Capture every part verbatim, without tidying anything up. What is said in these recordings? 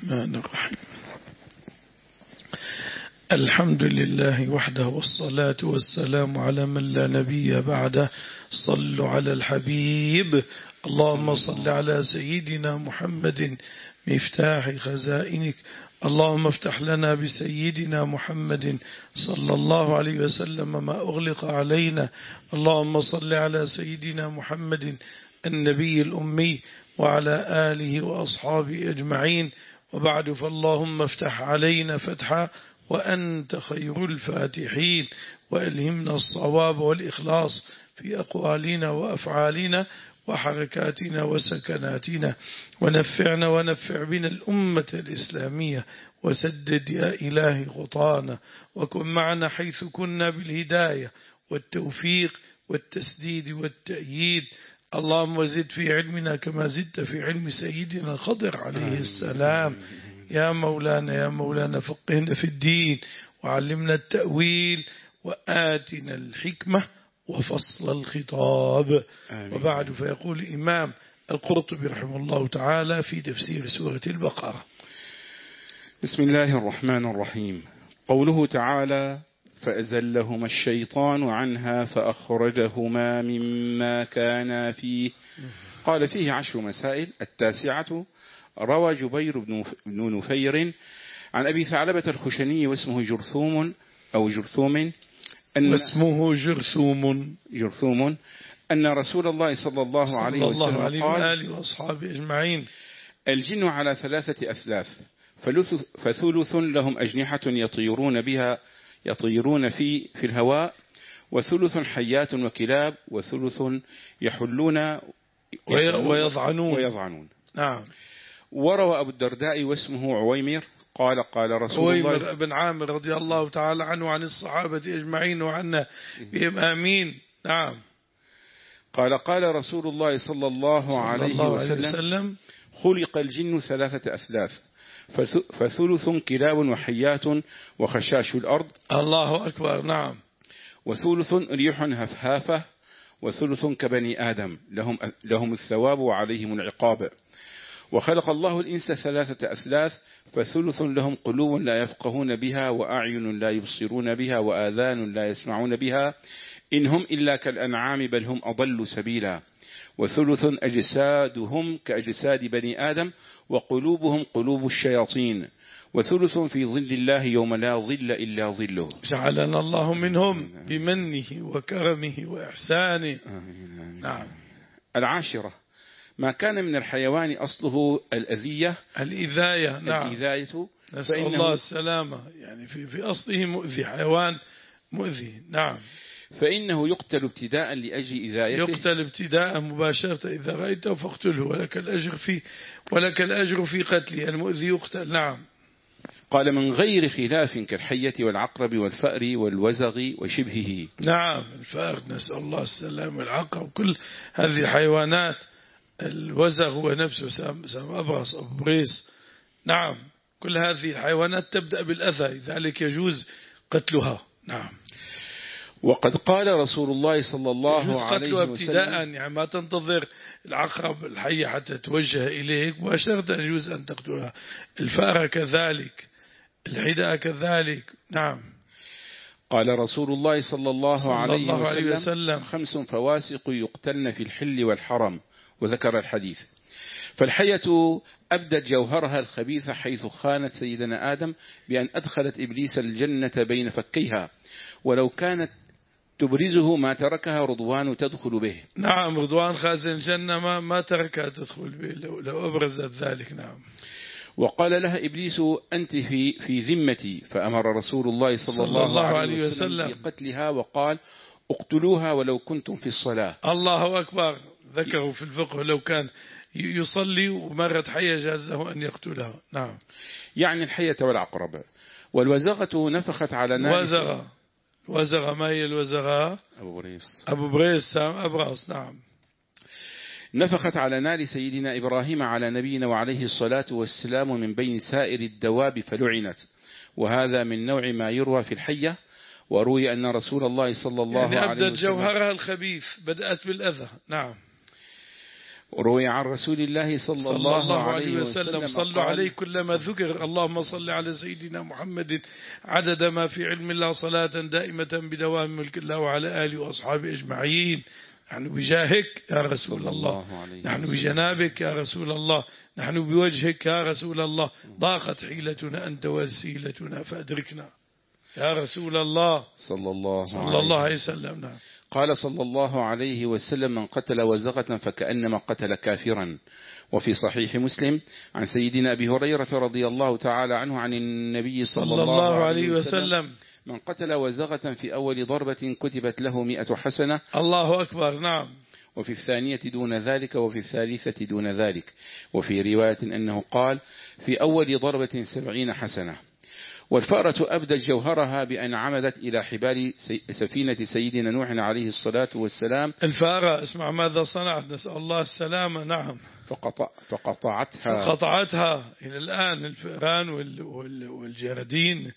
الرحمن الرحيم. الحمد لله وحده والصلاة والسلام على من لا نبي بعده. صلوا على الحبيب. اللهم صل على سيدنا محمد مفتاح خزائنك. اللهم افتح لنا بسيدنا محمد صلى الله عليه وسلم ما أغلق علينا. اللهم صل على سيدنا محمد النبي الأمي وعلى آله وأصحابه أجمعين، وبعد، فاللهم افتح علينا فتحا وأنت خير الفاتحين، وألهمنا الصواب والإخلاص في أقوالنا وأفعالنا وحركاتنا وسكناتنا، ونفعنا ونفع بنا الأمة الإسلامية، وسدد يا إلهي خطانا، وكن معنا حيث كنا بالهداية والتوفيق والتسديد والتأييد. اللهم وزد في علمنا كما زدت في علم سيدنا الخضر عليه السلام. يا مولانا يا مولانا فقهنا في الدين وعلمنا التأويل وآتنا الحكمة وفصل الخطاب. آمين. وبعد، فيقول الإمام القرطبي رحمه الله تعالى في تفسير سورة البقرة: بسم الله الرحمن الرحيم. قوله تعالى: فأزلهما الشيطان عنها فأخرجهما مما كانا فيه. قال فيه عشر مسائل. التاسعة: روى جبير بن نفير عن أبي ثعلبة الخشني واسمه جرثوم أو جرثوم أن واسمه جرثوم جرثوم أن رسول الله صلى الله عليه وسلم عليه قال: وآله وأصحابه أجمعين: الجن على ثلاثة أثلاث، فثلث لهم أجنحة يطيرون بها يطيرون في في الهواء، وثلث حيات وكلاب، وثلث يحلون ويضعنون ويضعنون. نعم. وروى أبو الدرداء واسمه عويمر قال قال رسول الله عويمر بن عامر رضي الله تعالى عنه عن الصحابة أجمعين وعنا بهم آمين. نعم. قال قال رسول الله صلى الله عليه وسلم: خلق الجن ثلاثة أثلاث، فثلث كلاب وحيات وخشاش الأرض. الله أكبر. نعم. وثلث ريح هفهافة، وثلث كبني آدم لهم, لهم الثواب وعليهم العقاب. وخلق الله الإنس ثلاثة أثلاث، فثلث لهم قلوب لا يفقهون بها، وأعين لا يبصرون بها، وآذان لا يسمعون بها، إن هم إلا كالأنعام بل هم أضل سبيلا. وثلث أجسادهم كأجساد بني آدم، وقلوبهم قلوب الشياطين. وثلث في ظل الله يوم لا ظل إلا ظله. جعلنا الله منهم بمنه وكرمه وإحسانه. نعم. العاشرة: ما كان من الحيوان أصله الأذية الإذاية. نعم. الإذاية نسأل الله السلامة. يعني في في أصله مؤذي، حيوان مؤذي. نعم. فإنه يقتل ابتداء لأجل إذايته. يقتل ابتداء مباشرة، إذا رأيته فاقتله ولك الأجر في ولك الأجر في قتله. المؤذي يقتل. نعم. قال: من غير خلاف كالحية والعقرب والفأر والوزغ وشبهه. نعم. الفأر نسأل الله السلام، والعقرب، كل هذه الحيوانات. الوزغ هو نفسه سام أبرص أو بريس. نعم. كل هذه الحيوانات تبدأ بالأذى، لذلك يجوز قتلها. نعم. وقد قال رسول الله صلى الله عليه وسلم: ابتداء، يعني ما تنتظر العقرب الحية حتى توجه إليك مباشرة، يجوز أن تقتلها. الفأر كذلك، الحداء كذلك. نعم. قال رسول الله صلى الله, صلى عليه, الله عليه وسلم, وسلم: خمس فواسق يقتلن في الحل والحرم. وذكر الحديث. فالحية أبدت جوهرها الخبيث حيث خانت سيدنا آدم بأن أدخلت إبليس الجنة بين فكيها، ولو كانت تبرزه ما تركها رضوان تدخل به. نعم. رضوان خازن الجنة ما ما تركها تدخل به لو, لو أبرزت ذلك. نعم. وقال لها إبليس: أنت في في ذمتي. فأمر رسول الله صلى, صلى الله, الله عليه وسلم بقتلها، وقال: اقتلوها ولو كنتم في الصلاة. الله أكبر. ذكروا في الفقه لو كان يصلي ومرت حية جازه أن يقتلها. نعم. يعني الحية والعقرب. والوزغة نفخت على نار. وزغة. وزغة ما هي الوزغة؟ أبو بريس. أبو بريس سام أبراس. نعم. نفخت على نار سيدنا إبراهيم على نبينا وعليه الصلاة والسلام من بين سائر الدواب فلعنت. وهذا من نوع ما يروى في الحية. وروي أن رسول الله صلى الله يعني عليه وسلم أبدت جوهرها الخبيث، بدأت بالأذى. نعم. روي عن رسول الله صلى, صلى الله, الله عليه عليه وسلم وسلم صلوا قال: عليه كلما ذكر اللهم صل على سيدنا محمد عدد ما في علم الله صلاة دائمة بدوام ملك الله وعلى آله وأصحابه أجمعين. نحن بجاهك يا رسول الله، نحن بجنابك يا رسول الله، نحن بوجهك يا رسول الله، ضاقت حيلتنا أنت وسيلتنا فأدركنا يا رسول الله صلى الله, صلى الله عليه وسلم. نعم. قال صلى الله عليه وسلم: من قتل وزغة فكأنما قتل كافرا. وفي صحيح مسلم عن سيدنا أبي هريرة رضي الله تعالى عنه عن النبي صلى, صلى الله عليه وسلم: من قتل وزغة في أول ضربة كتبت له مئة حسنة. الله أكبر. نعم. وفي الثانية دون ذلك، وفي الثالثة دون ذلك. وفي رواية أنه قال: في أول ضربة سبعين حسنة. والفأرة أبدت جوهرها بأن عمدت إلى حبال سفينة سيدنا نوح عليه الصلاة والسلام. الفأرة اسمع ماذا صنعت، نسأل الله السلامة. نعم. فقطع فقطعتها فقطعتها. إلى الآن الفئران والجرادين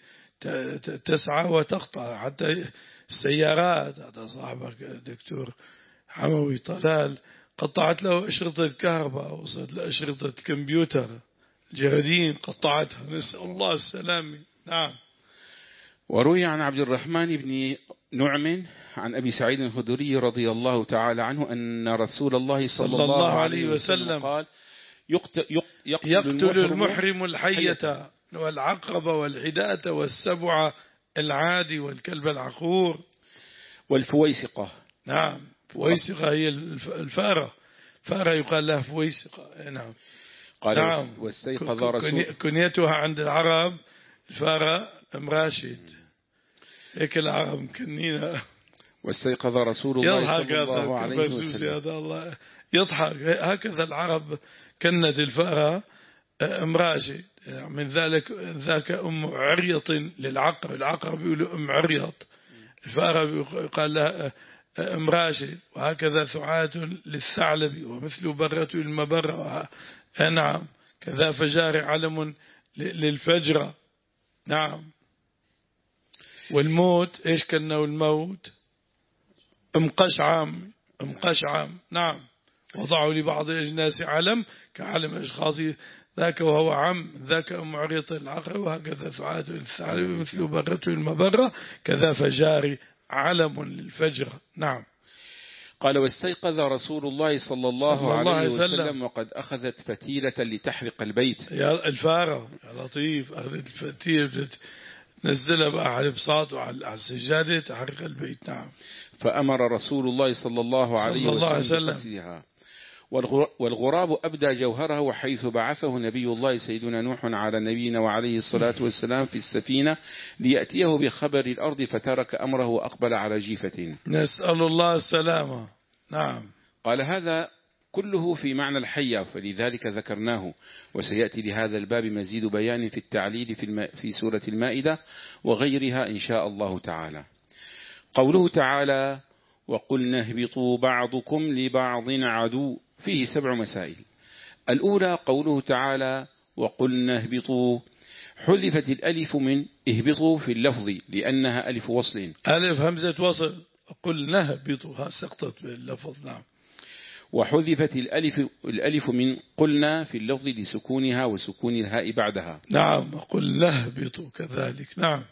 تسعى وتقطع حتى السيارات. هذا صاحبك دكتور حموي طلال قطعت له أشرطة كهرباء، وصلت له أشرطة كمبيوتر. الجرادين قطعتها، نسأل الله السلامة. نعم. وروي عن عبد الرحمن بن نعم عن أبي سعيد الخدري رضي الله تعالى عنه أن رسول الله صلى, صلى الله عليه وسلم قال: يقتل, يقتل, يقتل المحرم الحية والعقرب والعداة والسبع العادي والكلب العقور والفويسقة. نعم. فويسقة هي الفارة، فارة يقال لها فويسقة. نعم. قال: نعم. واستيقظ رسول كنيتها عند العرب الفارة أم راشد، هيك العرب مكنينها. واستيقظ رسول الله صلى الله عليه وسلم هذا الله يضحك. هكذا العرب كنت الفارة أم راشد، من ذلك ذاك أم عريط للعقرب. العقرب يقولوا أم عريط، الفارة يقال لها أم راشد. وهكذا ثعاة للثعلب، ومثل برة المبرة. نعم. كذا فجار علم للفجرة. نعم. والموت إيش كنا؟ الموت أم قشعم، أم قشعم. نعم. وضعوا لبعض الأجناس علم كعلم أشخاص ذاك وهو عم، ذاك أم عريط العقرب. وهكذا ثعاة للثعلب مثل برة المبرة، كذا فجار علم للفجرة. نعم. قال: واستيقظ رسول الله صلى الله, صلى الله عليه وسلم, وسلم وقد أخذت فتيلة لتحرق البيت. يا الفارة يا لطيف، أخذت الفتيلة نزلها بقى على البساط وعلى السجادة تحرق البيت. نعم. فأمر رسول الله صلى الله عليه وسلم بقتلها. والغراب أبدى جوهره حيث بعثه نبي الله سيدنا نوح على نبينا وعليه الصلاة والسلام في السفينة ليأتيه بخبر الأرض، فترك أمره وأقبل على جيفة. نسأل الله السلامة. نعم. قال: هذا كله في معنى الحية، فلذلك ذكرناه. وسيأتي لهذا الباب مزيد بيان في التعليل في, الم... في سورة المائدة وغيرها إن شاء الله تعالى. قوله تعالى: وقلنا اهبطوا بعضكم لبعض عدو، فيه سبع مسائل. الأولى قوله تعالى: وقلنا اهبطوا، حذفت الألف من اهبطوا في اللفظ لأنها ألف وصل. ألف همزة وصل. قلنا اهبطوا سقطت باللفظ. نعم. وحذفت الألف, الألف من قلنا في اللفظ لسكونها وسكون الهاء بعدها. نعم. قلنا اهبطوا كذلك. نعم.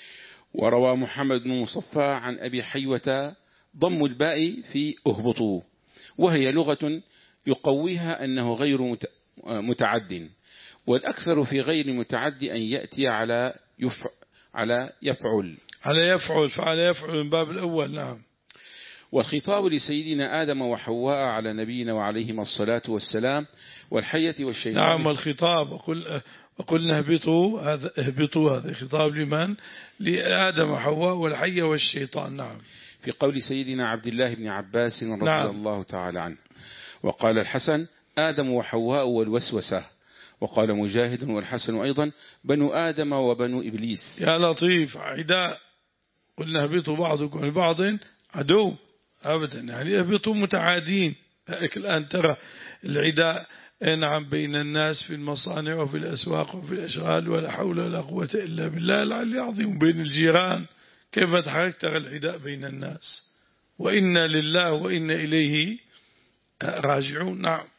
وروى محمد بن مصفى عن أبي حيوة ضم الباء في اهبطوا، وهي لغة يقويها أنه غير متعد، والأكثر في غير متعد أن يأتي على يف على يفعل على يفعل فعلى يفعل من باب الأول. نعم. والخطاب لسيدنا آدم وحواء على نبينا وعليهما الصلاة والسلام والحية والشيطان. نعم. الخطاب وقل وقلنا اهبطوا، هذا اهبطوا هذا خطاب لمن؟ لآدم وحواء والحية والشيطان. نعم. في قول سيدنا عبد الله بن عباس رضي نعم. الله تعالى عنه. وقال الحسن: آدم وحواء والوسوسة. وقال مجاهد والحسن أيضا: بنو آدم وبنو إبليس. يا لطيف. عداء. قلنا اهبطوا بعضكم لبعض عدو، أبدا، يعني اهبطوا متعادين. الآن ترى العداء نعم بين الناس في المصانع وفي الأسواق وفي الأشغال، ولا حول ولا قوة إلا بالله العلي العظيم. بين الجيران كيف تحرك ترى العداء بين الناس. وإنا لله وإنا إليه راجعون. نعم.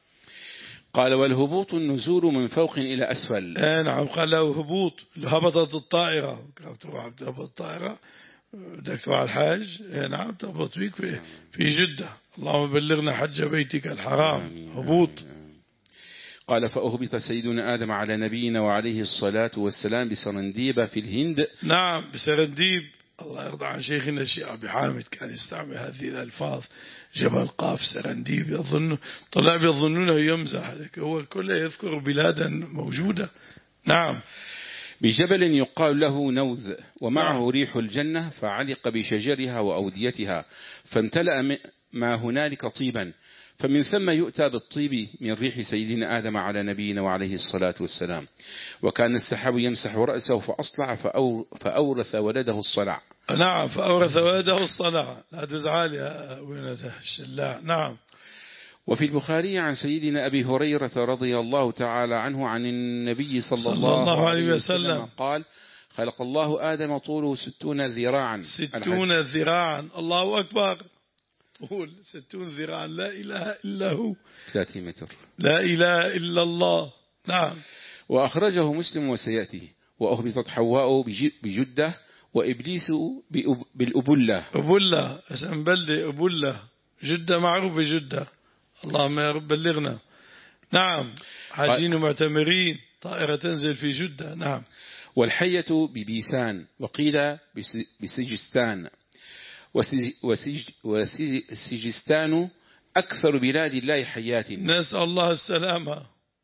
قال والهبوط النزول من فوق إلى أسفل. آه نعم قال له هبوط، هبطت الطائرة، تروح تهبط الطائرة بدك تروح الحج، آه نعم تهبط بيك في, في جدة، اللهم بلغنا حج بيتك الحرام. آمين هبوط. آمين. قال فأهبط سيدنا آدم على نبينا وعليه الصلاة والسلام بسرنديب في الهند. نعم بسرنديب، الله يرضى عن شيخنا الشيخ أبي حامد كان يستعمل هذه الألفاظ، جبل قاف سرنديب، يظن طلاب يظنونه يمزح، هو كله يذكر بلادا موجودة. نعم بجبل يقال له نوز ومعه نعم. ريح الجنة فعلق بشجرها وأوديتها فامتلأ ما هنالك طيبا، فمن ثم يؤتى بالطيب من ريح سيدنا آدم على نبينا وعليه الصلاة والسلام. وكان السحاب يمسح رأسه فأصلع فأورث ولده الصلع. نعم فأورث ولده الصلع، لا تزعل يا وينته الشلاع. نعم. وفي البخاري عن سيدنا أبي هريرة رضي الله تعالى عنه عن النبي صلى, صلى الله, الله عليه وسلم, وسلم قال خلق الله آدم طوله ستون ذراعا. ستون ذراعا، الله أكبر، طول ستون ذراعا، لا إله إلا هو، ثلاثين متر، لا إله إلا الله. نعم. وأخرجه مسلم وسيأتي. وأهبطت حواء بجدة وإبليس بالأبلة. أبلة اسم بلدة، أبلة، جدة معروفة جدة، اللهم يا رب بلغنا. نعم حاجين ومعتمرين، طائرة تنزل في جدة. نعم. والحية ببيسان وقيل بسجستان، وسجستان أكثر بلاد الله حيات. نسأل الله السلامة.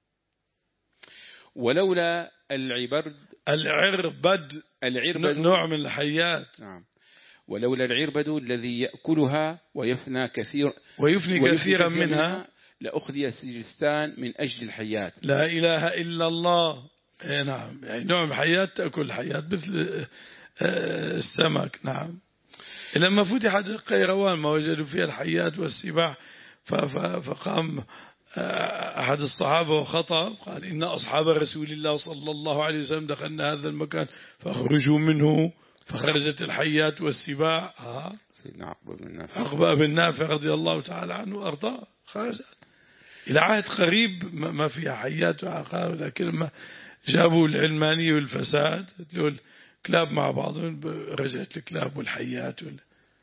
ولولا العبرد العربد العربد نوع من الحيات. نعم. ولولا العربد الذي يأكلها ويفنى كثير ويفني, ويفني كثيرا منها, منها لأخذي سجستان من أجل الحيات. لا إله إلا الله. اي نعم، يعني نوع من الحيات تأكل الحيات مثل السمك. نعم. لما فتحت القيروان ما وجدوا فيها الحيات والسباع، فقام أحد الصحابة وخطأ قال إن أصحاب رسول الله صلى الله عليه وسلم دخلنا هذا المكان فأخرجوا منه، فخرجت الحيات والسباع. سيدنا عقبة بن نافع عقبة بن نافع رضي الله تعالى عنه وأرضاه، خرجت إلى عهد قريب ما فيها حيات وعقاب، لكن ما جابوا العلمانية والفساد الكلاب مع بعضهم، رجعت الكلاب والحيات وال...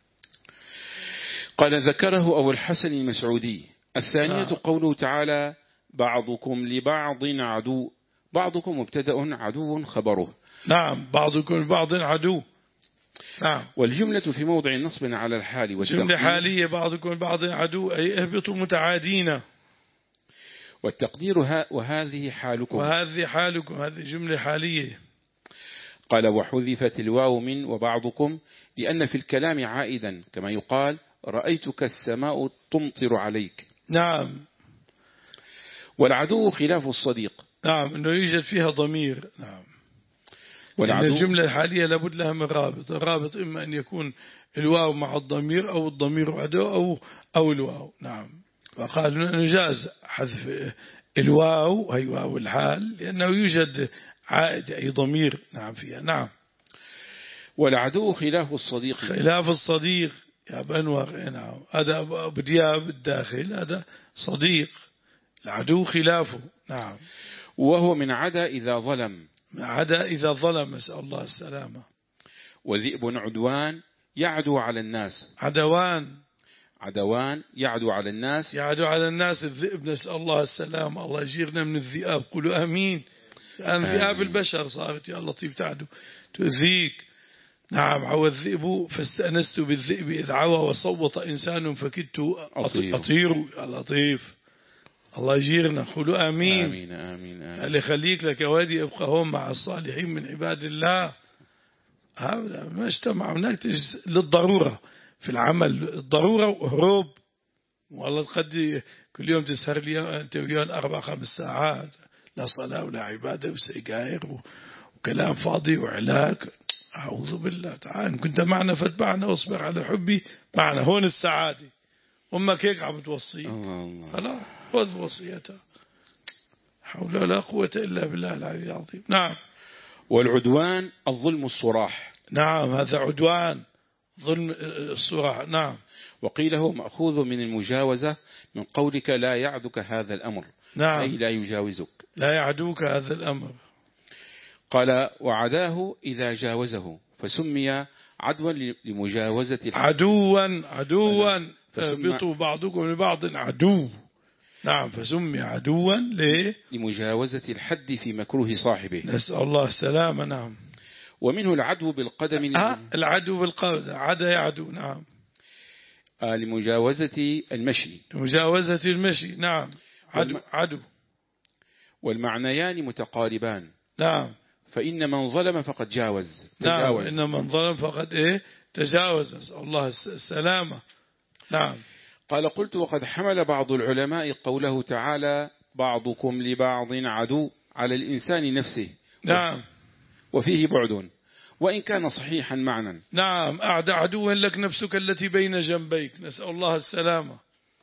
قال ذكره أبو الحسن المسعودي. الثانية آه. قوله تعالى بعضكم لبعض عدو. بعضكم مبتدأ عدو خبره. نعم بعضكم لبعض عدو. نعم. والجملة في موضع نصب على الحال والتقدير. جملة حالية بعضكم لبعض عدو أي اهبطوا متعادين. والتقدير وهذه حالكم. وهذه حالكم، هذه جملة حالية. قال وحذفت الواو من وبعضكم لأن في الكلام عائدا، كما يقال رأيتك السماء تمطر عليك. نعم. والعدو خلاف الصديق. نعم إنه يوجد فيها ضمير. نعم. والعدو يعني الجملة الحالية لابد لها من رابط، الرابط إما أن يكون الواو مع الضمير أو الضمير عدو أو أو الواو. نعم. وقالوا نجاز حذف الواو هي واو الحال لأنه يوجد عائد أي ضمير. نعم فيها. نعم. والعدو خلاف الصديق. خلاف الصديق يا بنور. نعم. هذا بدياب الداخل، هذا صديق، العدو خلافه. نعم. وهو من عدا إذا ظلم. من عدا إذا ظلم، نسأل الله السلامة. وذئب عدوان يعدو على الناس. عدوان عدوان يعدو على الناس. يعدو على الناس الذئب، نسأل الله السلامة. الله يجيرنا من الذئاب، قولوا آمين. الآن ذئاب البشر صارت يا لطيف تعدو تؤذيك. نعم. عوى الذئب فاستأنست بالذئب إذ عوى وصوت إنسان فكدت أطير, أطير. يا لطيف الله يجيرنا، قولوا آمين. آمين آمين آمين. اللي خليك لك وادي يبقى هم مع الصالحين من عباد الله. ما اجتمع هناك للضرورة في العمل، الضرورة وهروب. والله قد كل يوم تسهر لي أنت ويون أربع خمس ساعات، لا صلاة ولا عبادة وسيجاير وكلام فاضي وعلاك. أعوذ بالله. تعال كنت معنا فاتبعنا واصبر على حبي معنا، هون السعادة. أمك هيك عم توصي، خلاص خذ وصيتها. حول ولا قوة إلا بالله العلي العظيم. نعم. والعدوان الظلم الصراح. نعم هذا عدوان، ظلم الصراح. نعم. وقيل هو مأخوذ من المجاوزة من قولك لا يعدك هذا الأمر، نعم. أي لا يجاوزك، لا يعدوك هذا الأمر. قال وعداه إذا جاوزه فسمي عدوا لمجاوزة الحد. عدوا عدوا فسمى اهبطوا بعضكم لبعض عدو. نعم، فسمي عدوا ليه؟ لمجاوزة الحد في مكروه صاحبه. نسأل الله السلامة. نعم. ومنه العدو بالقدم. آه العدو بالقدم، عدا يعدو. نعم. آه لمجاوزة المشي. لمجاوزة المشي. نعم. عدو والم... عدو. والمعنيان متقاربان. نعم. فإن من ظلم فقد جاوز. تجاوز. نعم. إن من ظلم فقد إيه تجاوز. نسأل الله السلامة. نعم. قال قلت وقد حمل بعض العلماء قوله تعالى بعضكم لبعض عدو على الإنسان نفسه. نعم. وفيه بعد وإن كان صحيحا معنى. نعم. أعد عدوا لك نفسك التي بين جنبيك. نسأل الله السلامة.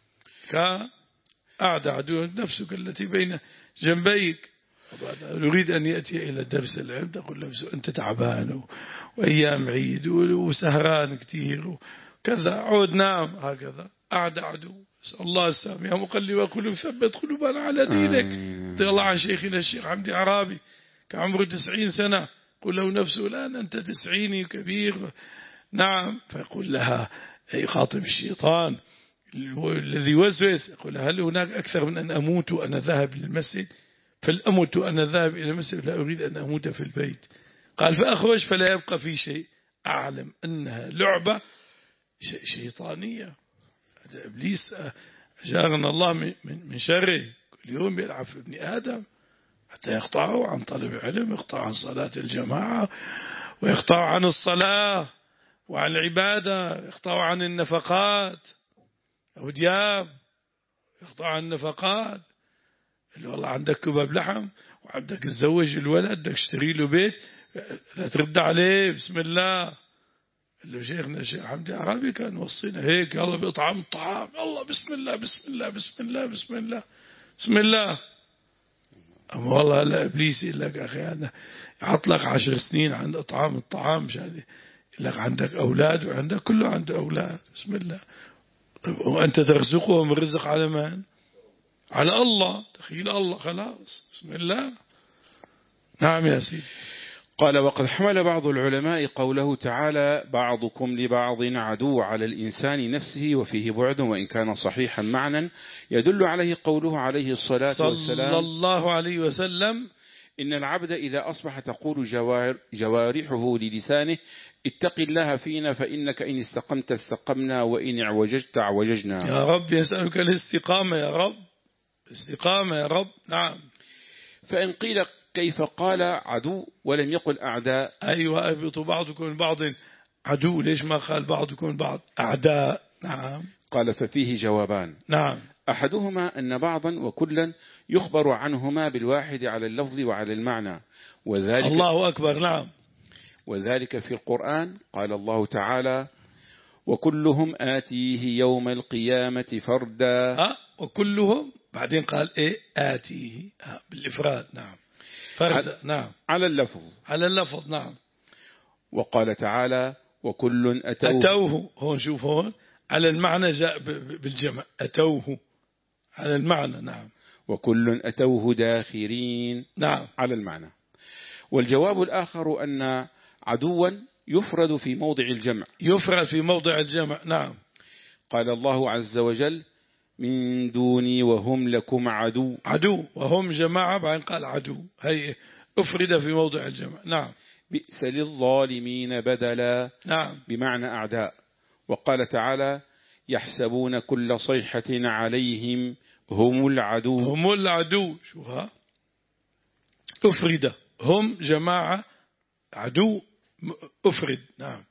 كأعد عدوا نفسك التي بين جنبيك. يريد أن يأتي إلى درس العلم تقول له أنت تعبان وأيام عيد وسهران كتير وكذا. عود نام. هكذا أعد عدو. نسأل الله السلامة. يا مقلب القلوب ثبت قلوبنا على دينك. رضي الله عن شيخنا الشيخ حمدي عرابي كعمره تسعين سنة. قل له نفسه الآن أنت تسعيني كبير. نعم. فيقول لها يخاطب الشيطان الذي وسوس يقول هل هناك أكثر من أن أموت وأنا ذاهب للمسجد؟ فالأموت وأنا ذاهب إلى المسجد لا أريد أن أموت في البيت. قال فأخرج فلا يبقى في شيء. أعلم أنها لعبة شيطانية. هذا إبليس أجارنا الله من شره. كل يوم يلعب في ابن آدم حتى يقطعه عن طلب العلم، يقطع عن صلاة الجماعة، ويقطع عن الصلاة وعن العبادة، يقطع عن النفقات. أو دياب يقطع عن النفقات. اللي والله عندك كباب لحم وعندك تزوج الولد بدك تشتري له بيت لا ترد عليه بسم الله. اللي شيخنا الشيخ حمدي عربي كان وصينا هيك يلا بإطعام الطعام يلا بسم الله بسم الله بسم الله بسم الله بسم الله. أما والله لا إبليس يقول لك أخي أنا يعطلك عشر سنين عن إطعام الطعام مشان يقول لك عندك أولاد وعندك كله عنده أولاد بسم الله. وأنت ترزقهم الرزق على من؟ على الله. تخيل الله خلاص بسم الله. نعم يا سيدي. قال وقد حمل بعض العلماء قوله تعالى بعضكم لبعض عدو على الإنسان نفسه وفيه بعد وإن كان صحيحا معنى يدل عليه قوله عليه الصلاة والسلام صلى الله عليه وسلم إن العبد إذا أصبح تقول جوار جوارحه للسانه اتق الله فينا فإنك إن استقمت استقمنا وإن اعوججت اعوججنا. يا رب يسألك الاستقامة يا رب استقامة يا رب. نعم. فإن قيل كيف قال عدو ولم يقل أعداء؟ أيوة أهبطوا بعضكم من بعض عدو. ليش ما قال بعضكم من بعض أعداء؟ نعم. قال ففيه جوابان. نعم. أحدهما أن بعضا وكلا يخبر عنهما بالواحد على اللفظ وعلى المعنى وذلك الله أكبر. نعم. وذلك في القرآن قال الله تعالى وكلهم آتيه يوم القيامة فردا. أه وكلهم بعدين قال إيه آتيه أه بالإفراد. نعم. فردا. نعم. على اللفظ. على اللفظ. نعم. وقال تعالى وكل أتوه. أتوه هون شوف هون على المعنى جاء بالجمع أتوه على المعنى. نعم. وكل أتوه داخرين. نعم. على المعنى. والجواب الآخر أن عدوا يفرد في موضع الجمع. يفرد في موضع الجمع. نعم. قال الله عز وجل من دوني وهم لكم عدو. عدو وهم جماعة بعدين قال عدو هي أفرد في موضع الجمع. نعم. بئس للظالمين بدلا. نعم. بمعنى أعداء. وقال تعالى يحسبون كل صيحة عليهم هم العدو. هم العدو. شوفها أفرد هم جماعة عدو أفرد. نعم.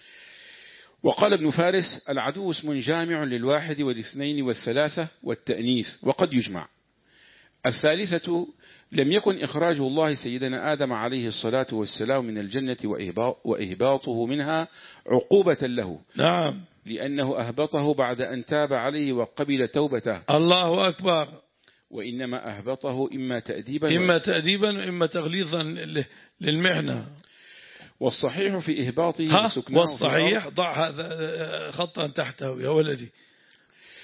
وقال ابن فارس العدو اسم جامع للواحد والاثنين والثلاثة والتأنيث وقد يجمع. الثالثة لم يكن إخراج الله سيدنا آدم عليه الصلاة والسلام من الجنة وإهباطه منها عقوبة له. نعم. لأنه أهبطه بعد أن تاب عليه وقبل توبته. الله أكبر. وإنما أهبطه إما تأديبا إما تأديبا وإما تغليظا للمحنة. والصحيح في إهباطه سكنه. والصحيح ضع هذا خطا تحته يا ولدي.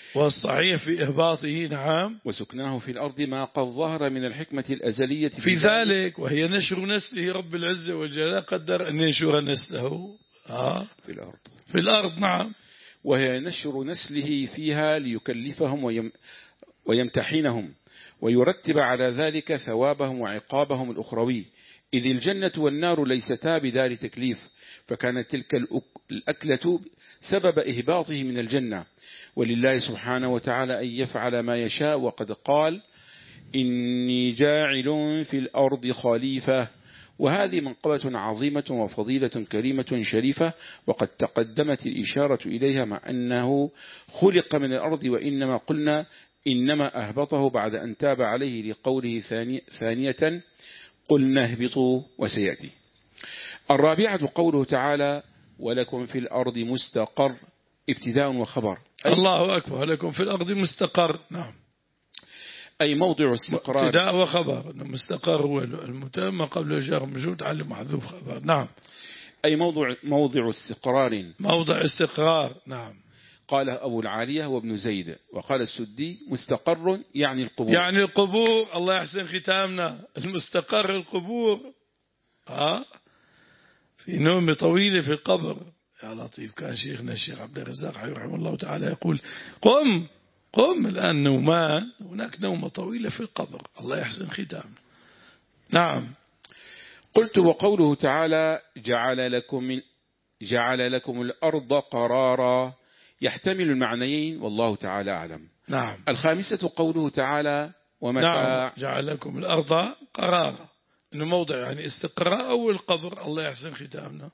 والصحيح في إهباطه نعم وسكناه في الأرض ما قد ظهر من الحكمة الأزلية في, في ذلك، وهي نشر نسله. رب العزة والجلال قدر أن ينشر نسله آه في الأرض في الأرض نعم. وهي نشر نسله فيها ليكلفهم ويم ويمتحنهم ويرتب على ذلك ثوابهم وعقابهم الأخروي، إذ الجنة والنار ليستا بدار تكليف، فكانت تلك الأكلة سبب إهباطه من الجنة، ولله سبحانه وتعالى أن يفعل ما يشاء، وقد قال إني جاعل في الأرض خليفة، وهذه منقبة عظيمة وفضيلة كريمة شريفة، وقد تقدمت الإشارة إليها مع أنه خلق من الأرض، وإنما قلنا إنما أهبطه بعد أن تاب عليه لقوله ثاني ثانية قلنا اهبطوا وسيأتي. الرابعة قوله تعالى ولكم في الأرض مستقر ابتداء وخبر، الله أكبر. لكم في الأرض مستقر نعم، أي موضع استقرار. ابتداء وخبر. مستقر هو المتم ما قبل الجار مجرور تعلم محذوف خبر نعم، أي موضع موضع استقرار، موضع استقرار نعم. قال أبو العالية وابن زيد، وقال السدي مستقر يعني القبور، يعني القبور. الله يحسن ختامنا. المستقر القبور آه في نوم طويلة في القبر. يا لطيف. كان شيخنا الشيخ عبد الرزاق رحمه الله تعالى يقول قم قم الآن نومان، هناك نومة طويلة في القبر. الله يحسن ختامنا نعم. قلت وقوله تعالى جعل لكم جعل لكم الأرض قرارا يحتمل المعنيين والله تعالى أعلم. نعم. الخامسة قوله تعالى ومتاع. نعم. جعل لكم الأرض قرارا، إنه موضع يعني استقراء أو القبر. الله يحسن ختامنا.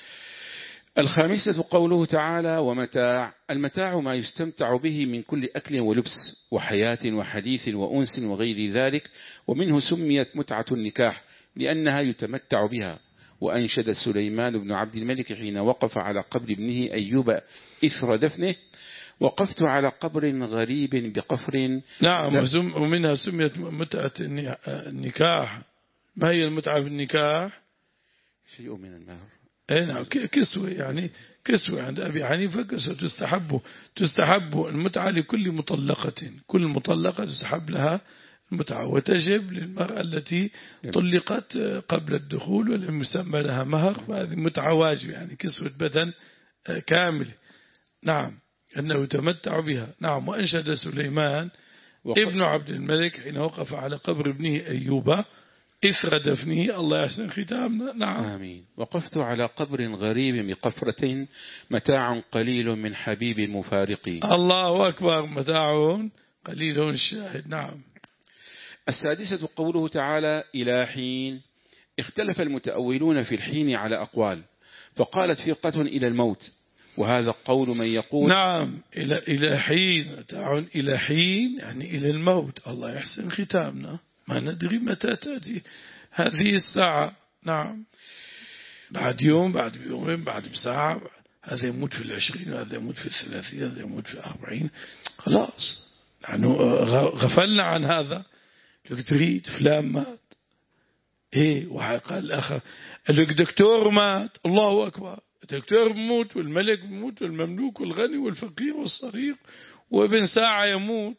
الخامسة قوله تعالى ومتاع. المتاع ما يستمتع به من كل أكل ولبس وحياة وحديث وأنس وغير ذلك، ومنه سميت متعة النكاح لأنها يتمتع بها. وأنشد سليمان بن عبد الملك حين وقف على قبر ابنه أيوب إثر دفنه وقفت على قبر غريب بقفر. نعم. ومنها سميت متعة النكاح. ما هي المتعة بالنكاح؟ شيء من المهر. اي نعم كسوة، يعني كسوة عند أبي حنيفة كسوة تستحب تستحب المتعة لكل مطلقة، كل مطلقة تستحب لها المتعة، وتجب للمرأة التي طلقت قبل الدخول ولم يسمى لها مهر، فهذه متعة واجب، يعني كسوة بدن كامل. نعم أنه يتمتع بها. نعم. وأنشد سليمان ابن عبد الملك حين وقف على قبر ابنه أيوب إثر دفنه. الله يحسن ختامنا. نعم. آمين. وقفت على قبر غريب بقفرة متاع قليل من حبيب مفارقي. الله أكبر. متاع قليل الشاهد. نعم. السادسة قوله تعالى إلى حين. اختلف المتأولون في الحين على أقوال، فقالت فرقة إلى الموت، وهذا قول من يقول نعم إلى إلى حين. متاع إلى حين يعني إلى الموت. الله يحسن ختامنا. ما ندري متى تأتي هذه الساعة. نعم. بعد يوم، بعد يومين، بعد بساعة. هذا يموت في العشرين، وهذا يموت في الثلاثين، هذا يموت في الأربعين. خلاص نحن غفلنا عن هذا. لك تريد فلان مات ايه، وقال الآخر لك دكتور مات. الله أكبر. الدكتور بموت، والملك بموت، والمملوك، والغني، والفقير، والصغير، وابن ساعة يموت.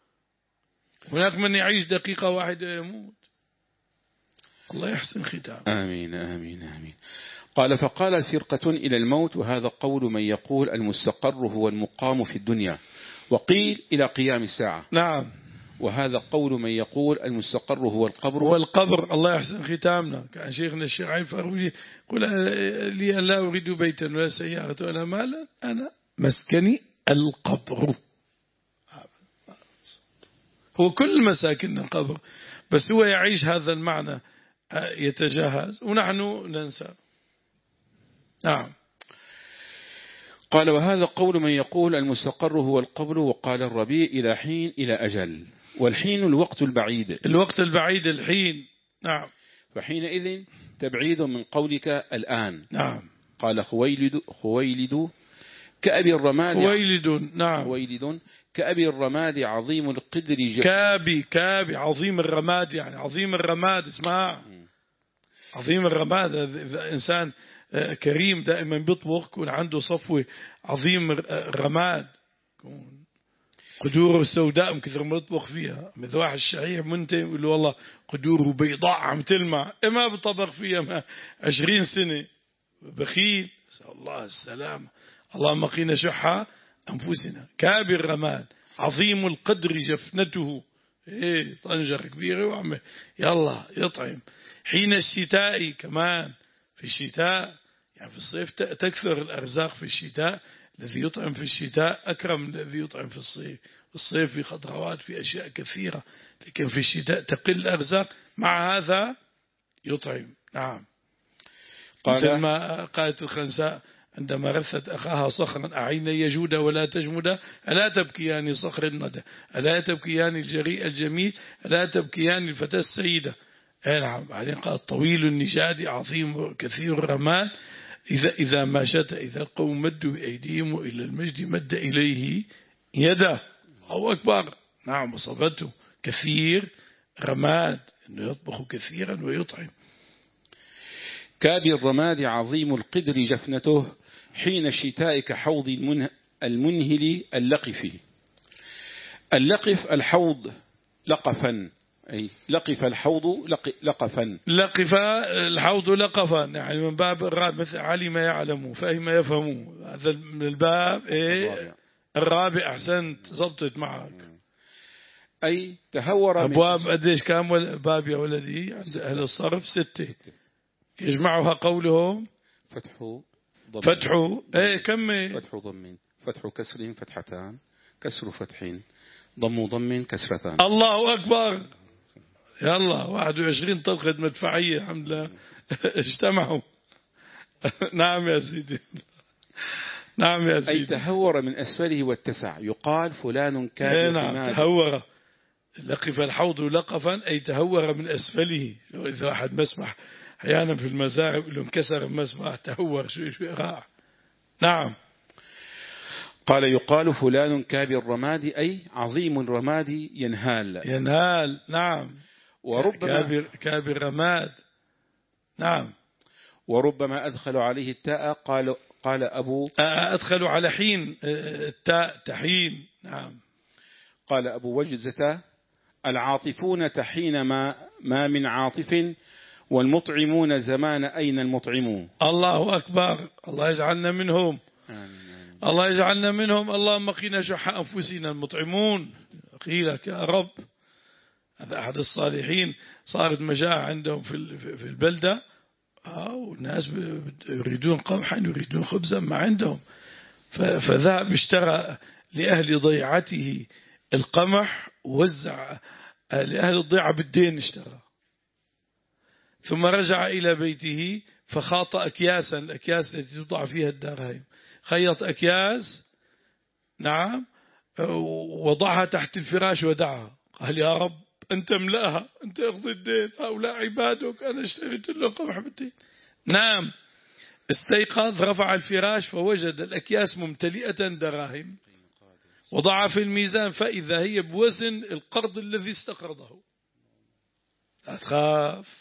هناك من يعيش دقيقة واحدة يموت. الله يحسن ختام. آمين آمين آمين. قال فقال فرقة إلى الموت، وهذا قول من يقول المستقر هو المقام في الدنيا، وقيل إلى قيام الساعة. نعم. وهذا قول من يقول المستقر هو القبر. هو القبر. الله يحسن ختامنا. كان شيخنا الشيخ عيد فاروجي يقول لي لا أريد بيتا ولا سيارة ولا مالا، أنا مسكني القبر. هو كل مساكن القبر، بس هو يعيش هذا المعنى، يتجاهز، ونحن ننسى. نعم. قال وهذا قول من يقول المستقر هو القبر. وقال الربيع إلى حين إلى أجل، والحين الوقت البعيد. الوقت البعيد الحين. نعم. فحينئذ تبعيد من قولك الآن. نعم. قال خويلد خويلد كأبي الرماد. خويلد. نعم. خويلد كأبي الرماد عظيم القدر. كابي كابي عظيم الرماد، يعني عظيم الرماد. اسمها عظيم الرماد. إذا إنسان كريم دائما بيطبخ، يكون عنده صفوة عظيم الرماد. قدوره سوداء من كثر ما يطبخ فيها. مثل واحد الشحيح منتهي يقول له والله قدوره بيضاء عم تلمع، ما بطبخ فيها ما عشرين سنة، بخيل. نسأل الله السلامة. اللهم قنا شح أنفسنا. كابر الرماد عظيم القدر جفنته، إيه طنجة كبيرة وعم يلا يطعم. حين الشتاء كمان، في الشتاء يعني في الصيف تكثر الأرزاق، في الشتاء الذي يطعم في الشتاء أكرم من الذي يطعم في الصيف. في الصيف في خضروات في أشياء كثيرة، لكن في الشتاء تقل الأرزاق، مع هذا يطعم. نعم. مثل ما قالت الخنساء عندما رثت أخاها صخرا: أعين يجود ولا تجمد، ألا تبكيان صخر الندى، ألا تبكيان الجريء الجميل، ألا تبكيان الفتاة السيدة. نعم. بعدين قال: طويل النجاد عظيم كثير الرمال، إذا إذا ما شت إذا القوم مدوا بأيديهم إلى المجد مد إليه يده. الله أكبر. نعم. وصفته كثير رماد، أنه يطبخ كثيرا ويطعم. كابي الرماد عظيم القدر جفنته، حين الشتاء كحوض المنهل اللقف. اللقف الحوض لقفا، أي لقف الحوض لقفا. لقف الحوض لقفا، يعني من باب الراب، مثل علم يعلم فهم يفهم، هذا من الباب إيه الرابع. أحسنت، زبطت معك. أي تهور. أبواب قديش كام باب يا ولدي عند أهل الصرف؟ ستة. يجمعها قولهم فتح ضم، فتح ايه كم، فتح ضم، فتح كسر فتحتان، كسر فتح، ضم ضم كسرتان. الله أكبر. يلا واحد وعشرين طلقة مدفعية الحمد لله اجتمعوا. نعم يا سيدي. نعم يا سيدي. أي تهور من أسفله واتسع، يقال فلان كان. نعم تهور. لقف الحوض لقفا أي تهور من أسفله. إذا واحد مسمح أحيانا في المزارع يقول له انكسر المسمح، تهور شوي شوي راح. نعم. قال: يقال فلان كابي الرماد، أي عظيم الرماد ينهال. ينهال. نعم. وربما كابي كابي الرماد. نعم. وربما أدخل عليه التاء. قال قال أبو أدخل على حين التاء تحين. نعم. قال أبو وجزة: العاطفون تحين ما ما من عاطف، والمطعمون زمان أين المطعمون. الله أكبر. الله يجعلنا منهم. آمين. الله يجعلنا منهم. اللهم قنا شح أنفسنا. المطعمون قيلك يا رب. هذا أحد الصالحين، صارت مجاعة عندهم في في البلدة، والناس يريدون قمحا يريدون خبزا ما عندهم، فذهب اشترى لأهل ضيعته القمح ووزع لأهل الضيعة بالدين، اشترى. ثم رجع إلى بيته فخاط أكياسا، الأكياس التي توضع فيها الدراهم، خيط أكياس. نعم. وضعها تحت الفراش ودعها. قال: يا رب أنت املأها، أنت اقضي الدين، هؤلاء عبادك، أنا اشتريت له قمح بالدين. نعم. استيقظ، رفع الفراش فوجد الأكياس ممتلئة دراهم، وضع في الميزان فإذا هي بوزن القرض الذي استقرضه. لا تخاف،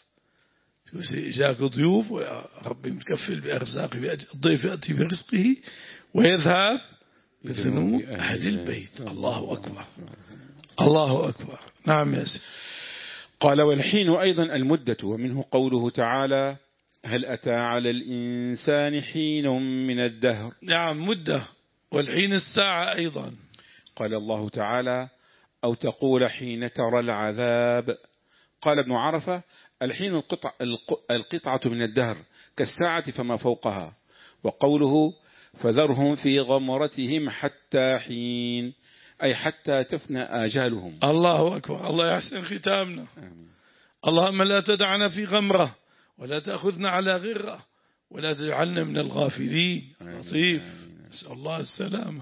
جاك ضيوف وربي متكفل بأرزاقه، الضيف يأتي برزقه ويذهب بذنوب أهل البيت. الله أكبر. الله أكبر. نعم يا سيدي. قال: والحين أيضا المدة، ومنه قوله تعالى: هل أتى على الإنسان حين من الدهر. نعم مدة. والحين الساعة أيضا. قال الله تعالى: أو تقول حين ترى العذاب. قال ابن عرفة: الحين القطع القطعة من الدهر كالساعة فما فوقها. وقوله: فذرهم في غمرتهم حتى حين، أي حتى تفنى آجالهم. الله أكبر. الله يحسن ختامنا. آمين. اللهم لا تدعنا في غمرة، ولا تأخذنا على غرة، ولا تجعلنا من الغافلين. لطيف. نسأل الله السلامة.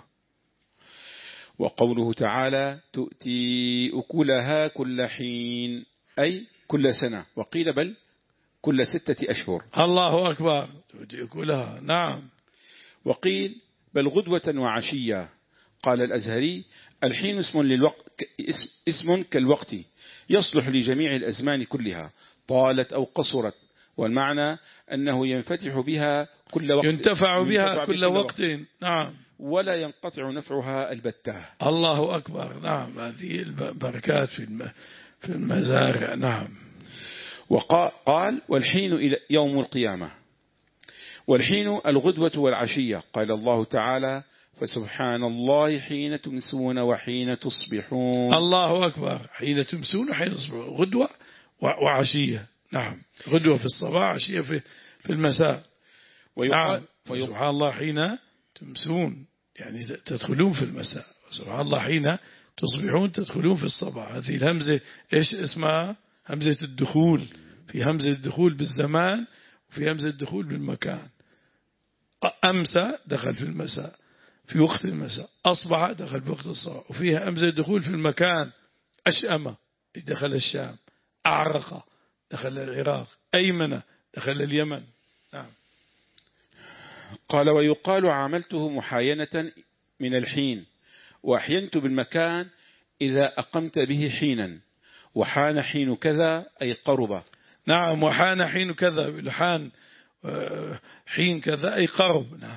وقوله تعالى: تؤتي أكلها كل حين، أي كل سنة، وقيل بل كل ستة أشهر. الله أكبر. تؤتي أكلها. نعم. وقيل بل غدوة وعشية. قال الأزهري: الحين اسم للوقت، اسم كالوقت، يصلح لجميع الأزمان كلها، طالت أو قصرت، والمعنى أنه ينفتح بها كل وقت ينتفع بها ينتفع كل وقت. نعم. ولا ينقطع نفعها البتة. الله أكبر. نعم. هذه البركات في في المزارع. نعم. وقال والحين إلى يوم القيامة، والحين الغدوة والعشية. قال الله تعالى فسبحان الله حين تمسون وحين تصبحون. الله أكبر. حين تمسون وحين تصبحون، غدوة وعشية. نعم. غدوة في الصباح، عشية في في المساء. نعم. سبحان الله حين تمسون يعني تدخلون في المساء، سبحان الله حين تصبحون تدخلون في الصباح. هذه الهمزة إيش اسمها؟ همزة الدخول. في همزة الدخول بالزمان وفي همزة الدخول بالمكان. أمسى دخل في المساء في وقت المساء، أصبح دخل في وقت الصباح. وفيها همزة الدخول في المكان، أشأم دخل الشام، أعرق دخل العراق، أيمن دخل اليمن. نعم. قال ويقال عاملته محاينة من الحين، وأحينت بالمكان إذا أقمت به حينا، وحان حين كذا أي قرب. نعم. وحان حين كذا، لحان حين كذا أي قرب. نعم.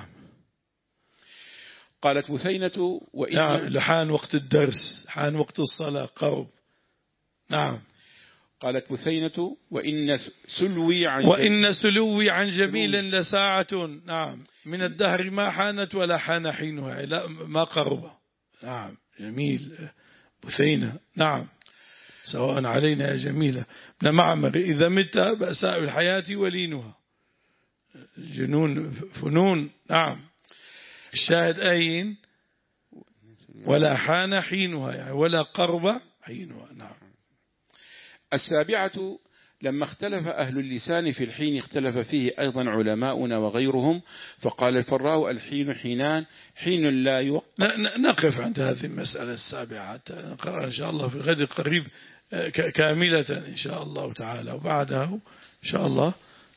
قالت بثينة وإن نعم. لحان وقت الدرس، حان وقت الصلاة، قرب. نعم. قالت بثينة وإن سلوي عن وإن سلوي عن جميل لساعة. نعم. من الدهر ما حانت ولا حان حينها، لا ما قرب. نعم. جميل بثينة. نعم. سواء علينا يا جميلة ابن معمر إذا مت بأساء الحياة ولينها، الجنون فنون. نعم. الشاهد أين ولا حان حينها يعني ولا قرب حينها. نعم. السابعة لما اختلف أهل اللسان في الحين اختلف فيه أيضا علماؤنا وغيرهم، فقال الفراء الحين حينان، حين لا يوقف. نقف عند هذه المسألة السابعة، نقرأ إن شاء الله في الغد القريب كاملة إن شاء الله تعالى، وبعدها إن شاء الله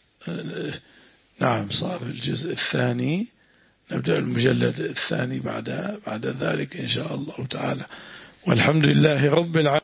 نعم صار الجزء الثاني، نبدأ المجلد الثاني بعد بعد ذلك إن شاء الله تعالى. والحمد لله رب العالمين.